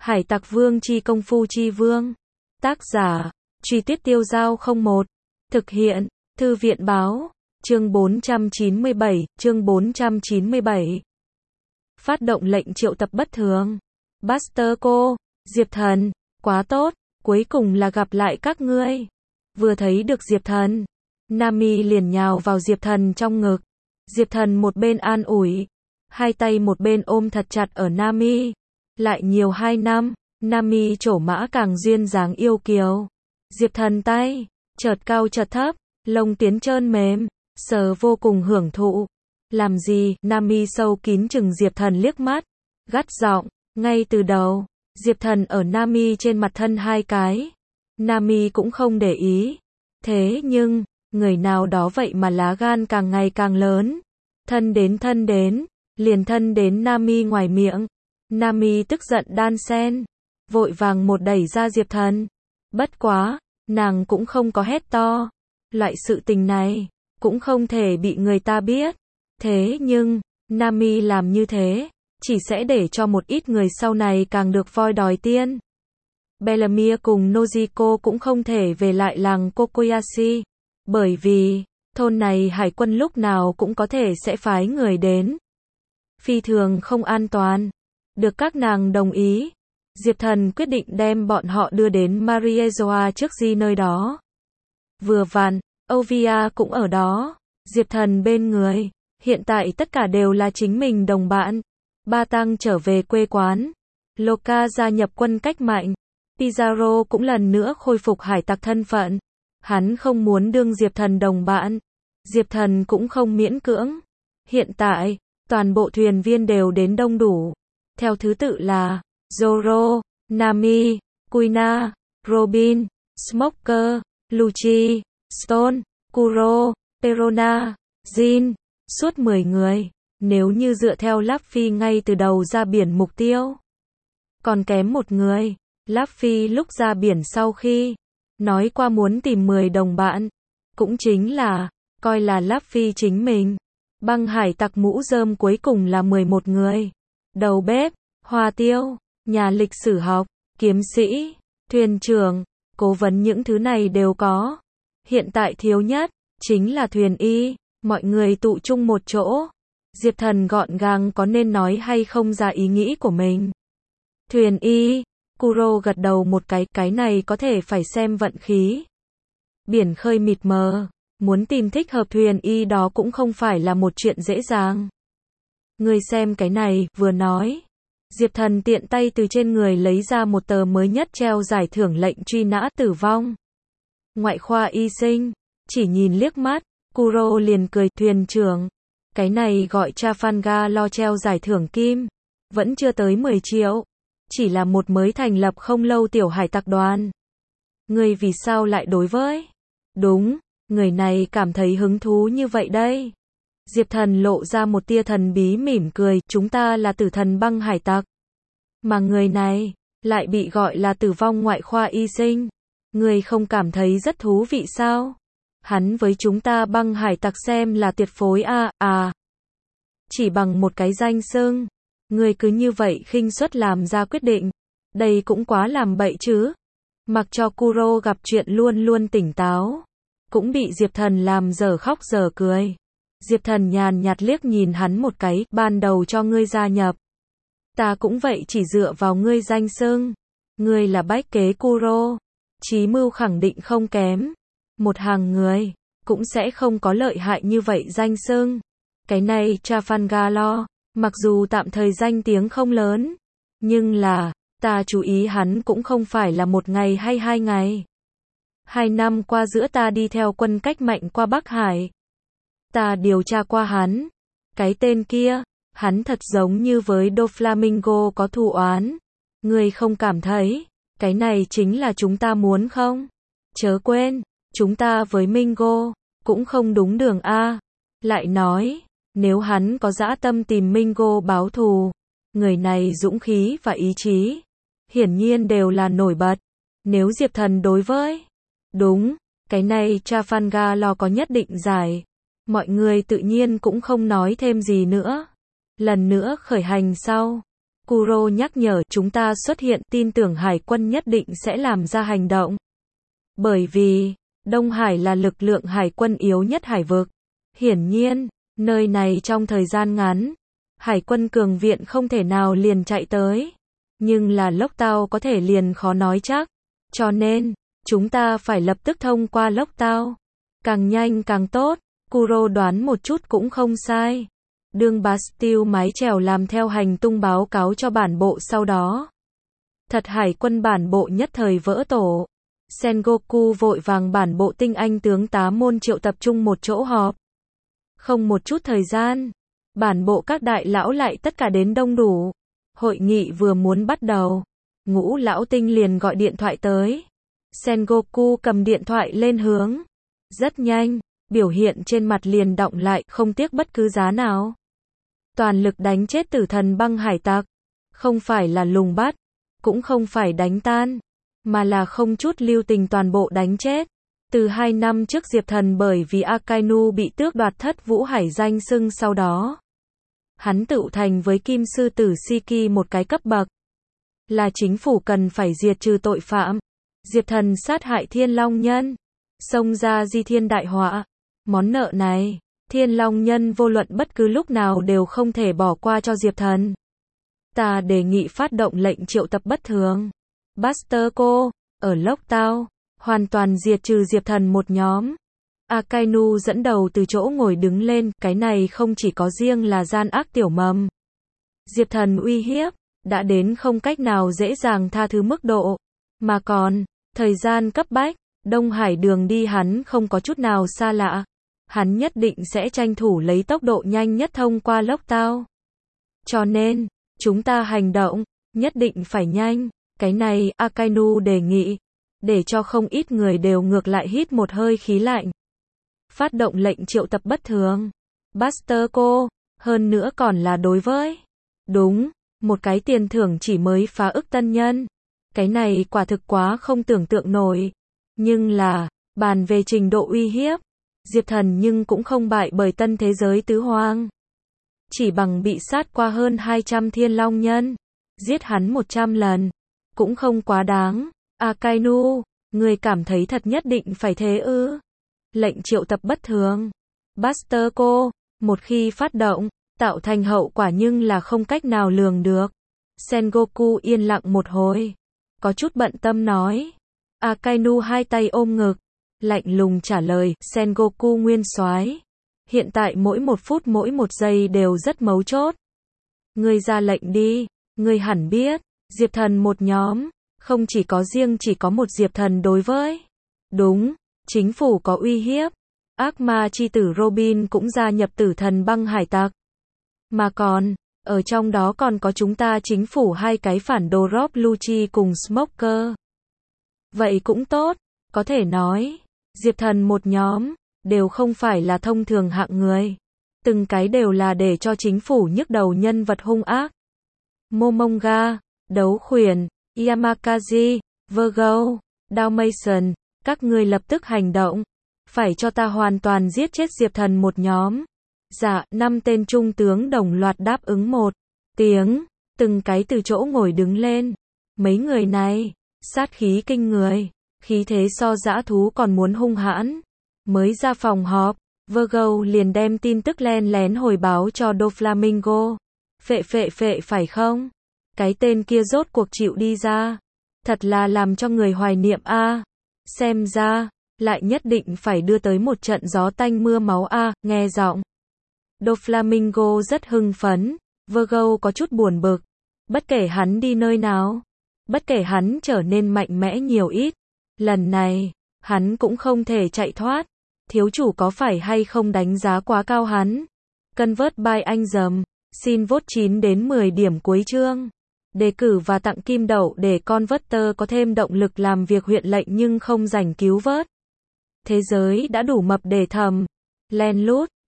Hải Tặc Vương chi công phu chi vương. Tác giả, Truy Tuyết Tiêu Dao 01. Thực hiện, Thư viện báo, chương 497. Phát động lệnh triệu tập bất thường. Buster cô, Diệp Thần, quá tốt, cuối cùng là gặp lại các ngươi. Vừa thấy được Diệp Thần, Nami liền nhào vào Diệp Thần trong ngực. Diệp Thần một bên an ủi, hai tay một bên ôm thật chặt ở Nami. Lại nhiều 2 năm, Nami trổ mã càng duyên dáng yêu kiều. Diệp Thần tay, chợt cao chợt thấp, lông tiến trơn mềm, sờ vô cùng hưởng thụ. Làm gì? Nami sâu kín chừng Diệp Thần liếc mắt, gắt giọng, ngay từ đầu, Diệp Thần ở Nami trên mặt thân 2 cái. Nami cũng không để ý. Thế nhưng, người nào đó vậy mà lá gan càng ngày càng lớn. Thân đến, liền thân đến Nami ngoài miệng. Nami tức giận đan sen, vội vàng một đẩy ra Diệp Thần. Bất quá, nàng cũng không có hét to. Loại sự tình này, cũng không thể bị người ta biết. Thế nhưng, Nami làm như thế, chỉ sẽ để cho một ít người sau này càng được voi đòi tiên. Bellamia cùng Nojiko cũng không thể về lại làng Kokoyashi, bởi vì, thôn này hải quân lúc nào cũng có thể sẽ phái người đến. Phi thường không an toàn. Được các nàng đồng ý, Diệp Thần quyết định đem bọn họ đưa đến Mariejoa trước Di nơi đó. Vừa vặn, Ovia cũng ở đó, Diệp Thần bên người, hiện tại tất cả đều là chính mình đồng bạn. Ba Tăng trở về quê quán, Loka gia nhập quân cách mạnh, Pizarro cũng lần nữa khôi phục hải tặc thân phận. Hắn không muốn đương Diệp Thần đồng bạn, Diệp Thần cũng không miễn cưỡng. Hiện tại, toàn bộ thuyền viên đều đến đông đủ. Theo thứ tự là Zoro, Nami, Kuina, Robin, Smoker, Lucci, Stone, Kuro, Perona, Jin, suốt 10 người. Nếu như dựa theo Luffy ngay từ đầu ra biển mục tiêu, còn kém một người. Luffy lúc ra biển sau khi nói qua muốn tìm 10 đồng bạn, cũng chính là coi là Luffy chính mình. Băng hải tặc mũ rơm cuối cùng là 11 người. Đầu bếp, hoa tiêu, nhà lịch sử học, kiếm sĩ, thuyền trưởng, cố vấn, những thứ này đều có. Hiện tại thiếu nhất chính là thuyền y. Mọi người tụ chung một chỗ. Diệp Thần gọn gàng có nên nói hay không ra ý nghĩ của mình. Thuyền y, Kuro gật đầu một cái này có thể phải xem vận khí. Biển khơi mịt mờ, muốn tìm thích hợp thuyền y đó cũng không phải là một chuyện dễ dàng. Ngươi xem cái này, vừa nói, Diệp Thần tiện tay từ trên người lấy ra một tờ mới nhất treo giải thưởng lệnh truy nã tử vong. Ngoại khoa y sinh, chỉ nhìn liếc mắt, Kuro liền cười, thuyền trưởng, cái này gọi Trafalgar lo treo giải thưởng kim, vẫn chưa tới 10 triệu, chỉ là một mới thành lập không lâu tiểu hải tặc đoàn. Ngươi vì sao lại đối với? Đúng, người này cảm thấy hứng thú như vậy đây. Diệp Thần lộ ra một tia thần bí mỉm cười, chúng ta là tử thần băng hải tặc. Mà người này, lại bị gọi là tử vong ngoại khoa y sinh. Ngươi không cảm thấy rất thú vị sao? Hắn với chúng ta băng hải tặc xem là tuyệt phối à. Chỉ bằng một cái danh xưng, ngươi cứ như vậy khinh suất làm ra quyết định. Đây cũng quá làm bậy chứ. Mặc cho Kuro gặp chuyện luôn luôn tỉnh táo, cũng bị Diệp Thần làm dở khóc dở cười. Diệp Thần nhàn nhạt liếc nhìn hắn một cái, ban đầu cho ngươi gia nhập. Ta cũng vậy, chỉ dựa vào ngươi danh xưng. Ngươi là bách kế Kuro. Chí mưu khẳng định không kém. Một hàng người, cũng sẽ không có lợi hại như vậy danh xưng. Cái này Trafalgar, mặc dù tạm thời danh tiếng không lớn, nhưng là, ta chú ý hắn cũng không phải là 1 ngày hay 2 ngày. 2 năm qua giữa ta đi theo quân cách mạnh qua Bắc Hải. Ta điều tra qua hắn. Cái tên kia, hắn thật giống như với Doflamingo có thù oán. Ngươi không cảm thấy, cái này chính là chúng ta muốn không? Chớ quên, chúng ta với Mingo, cũng không đúng đường a. Lại nói, nếu hắn có dã tâm tìm Mingo báo thù, người này dũng khí và ý chí, hiển nhiên đều là nổi bật. Nếu Diệp Thần đối với, đúng, cái này Trafalgar có nhất định giải. Mọi người tự nhiên cũng không nói thêm gì nữa. Lần nữa khởi hành sau, Kuro nhắc nhở chúng ta xuất hiện, tin tưởng hải quân nhất định sẽ làm ra hành động. Bởi vì, Đông Hải là lực lượng hải quân yếu nhất hải vực. Hiển nhiên, nơi này trong thời gian ngắn, hải quân cường viện không thể nào liền chạy tới. Nhưng là Lốc Tao có thể liền khó nói chắc. Cho nên, chúng ta phải lập tức thông qua Lốc Tao. Càng nhanh càng tốt, Kuro đoán một chút cũng không sai. Đường Bastille mái chèo làm theo hành tung báo cáo cho bản bộ sau đó. Thật hải quân bản bộ nhất thời vỡ tổ. Sengoku vội vàng bản bộ tinh anh tướng tá môn triệu tập trung một chỗ họp. Không một chút thời gian, bản bộ các đại lão lại tất cả đến đông đủ. Hội nghị vừa muốn bắt đầu, Ngũ lão tinh liền gọi điện thoại tới. Sengoku cầm điện thoại lên hướng. Rất nhanh, biểu hiện trên mặt liền đọng lại, không tiếc bất cứ giá nào. Toàn lực đánh chết tử thần băng hải tặc. Không phải là lùng bắt, cũng không phải đánh tan, mà là không chút lưu tình toàn bộ đánh chết. Từ 2 năm trước Diệp Thần bởi vì Akainu bị tước đoạt Thất Vũ Hải danh xưng sau đó. Hắn tự thành với Kim Sư Tử Shiki một cái cấp bậc. Là chính phủ cần phải diệt trừ tội phạm. Diệp Thần sát hại Thiên Long Nhân. Xông ra di thiên đại họa. Món nợ này, Thiên Long Nhân vô luận bất cứ lúc nào đều không thể bỏ qua cho Diệp Thần. Ta đề nghị phát động lệnh triệu tập bất thường. Buster Cô, ở Lốc Tao, hoàn toàn diệt trừ Diệp Thần một nhóm. Akainu dẫn đầu từ chỗ ngồi đứng lên, cái này không chỉ có riêng là gian ác tiểu mầm. Diệp Thần uy hiếp, đã đến không cách nào dễ dàng tha thứ mức độ, mà còn, thời gian cấp bách, Đông Hải đường đi hắn không có chút nào xa lạ. Hắn nhất định sẽ tranh thủ lấy tốc độ nhanh nhất thông qua Lốc Tao. Cho nên, chúng ta hành động, nhất định phải nhanh, cái này, Akainu đề nghị, để cho không ít người đều ngược lại hít một hơi khí lạnh. Phát động lệnh triệu tập bất thường. Buster Cô, hơn nữa còn là đối với. Đúng, một cái tiền thưởng chỉ mới phá ức tân nhân. Cái này quả thực quá không tưởng tượng nổi. Nhưng là, bàn về trình độ uy hiếp, Diệp Thần nhưng cũng không bại bởi tân thế giới tứ hoang. Chỉ bằng bị sát qua hơn 200 Thiên Long Nhân, giết hắn 100 lần, cũng không quá đáng. Akainu, người cảm thấy thật nhất định phải thế ư? Lệnh triệu tập bất thường. Buster Cô, một khi phát động, tạo thành hậu quả nhưng là không cách nào lường được. Sengoku yên lặng một hồi, có chút bận tâm nói. Akainu hai tay ôm ngực, lạnh lùng trả lời, Sengoku nguyên soái, hiện tại mỗi một phút mỗi một giây đều rất mấu chốt. Ngươi ra lệnh đi, ngươi hẳn biết, Diệp Thần một nhóm, không chỉ có riêng chỉ có một Diệp Thần đối với. Đúng, chính phủ có uy hiếp. Ác ma chi tử Robin cũng gia nhập tử thần băng hải tặc. Mà còn, ở trong đó còn có chúng ta chính phủ hai cái phản đồ Rob Lucci cùng Smoker. Vậy cũng tốt, có thể nói, Diệp Thần một nhóm, đều không phải là thông thường hạng người. Từng cái đều là để cho chính phủ nhức đầu nhân vật hung ác. Momonga, Đấu Khuyển, Yamakazi, Virgo, Dalmatian, các ngươi lập tức hành động. Phải cho ta hoàn toàn giết chết Diệp Thần một nhóm. Dạ, 5 tên trung tướng đồng loạt đáp ứng một tiếng, từng cái từ chỗ ngồi đứng lên. Mấy người này, sát khí kinh người, khí thế so dã thú còn muốn hung hãn. Mới ra phòng họp, Virgo liền đem tin tức len lén hồi báo cho Doflamingo. Phệ phải không? Cái tên kia rốt cuộc chịu đi ra. Thật là làm cho người hoài niệm a. Xem ra, lại nhất định phải đưa tới một trận gió tanh mưa máu a, nghe giọng. Doflamingo rất hưng phấn, Virgo có chút buồn bực. Bất kể hắn đi nơi nào, bất kể hắn trở nên mạnh mẽ nhiều ít, lần này, hắn cũng không thể chạy thoát. Thiếu chủ có phải hay không đánh giá quá cao hắn? Convert by anh dầm, xin vote 9 đến 10 điểm cuối chương. Đề cử và tặng kim đậu để Converter có thêm động lực làm việc huyện lệnh nhưng không rảnh cứu vớt. Thế giới đã đủ mập để thầm. Len lút,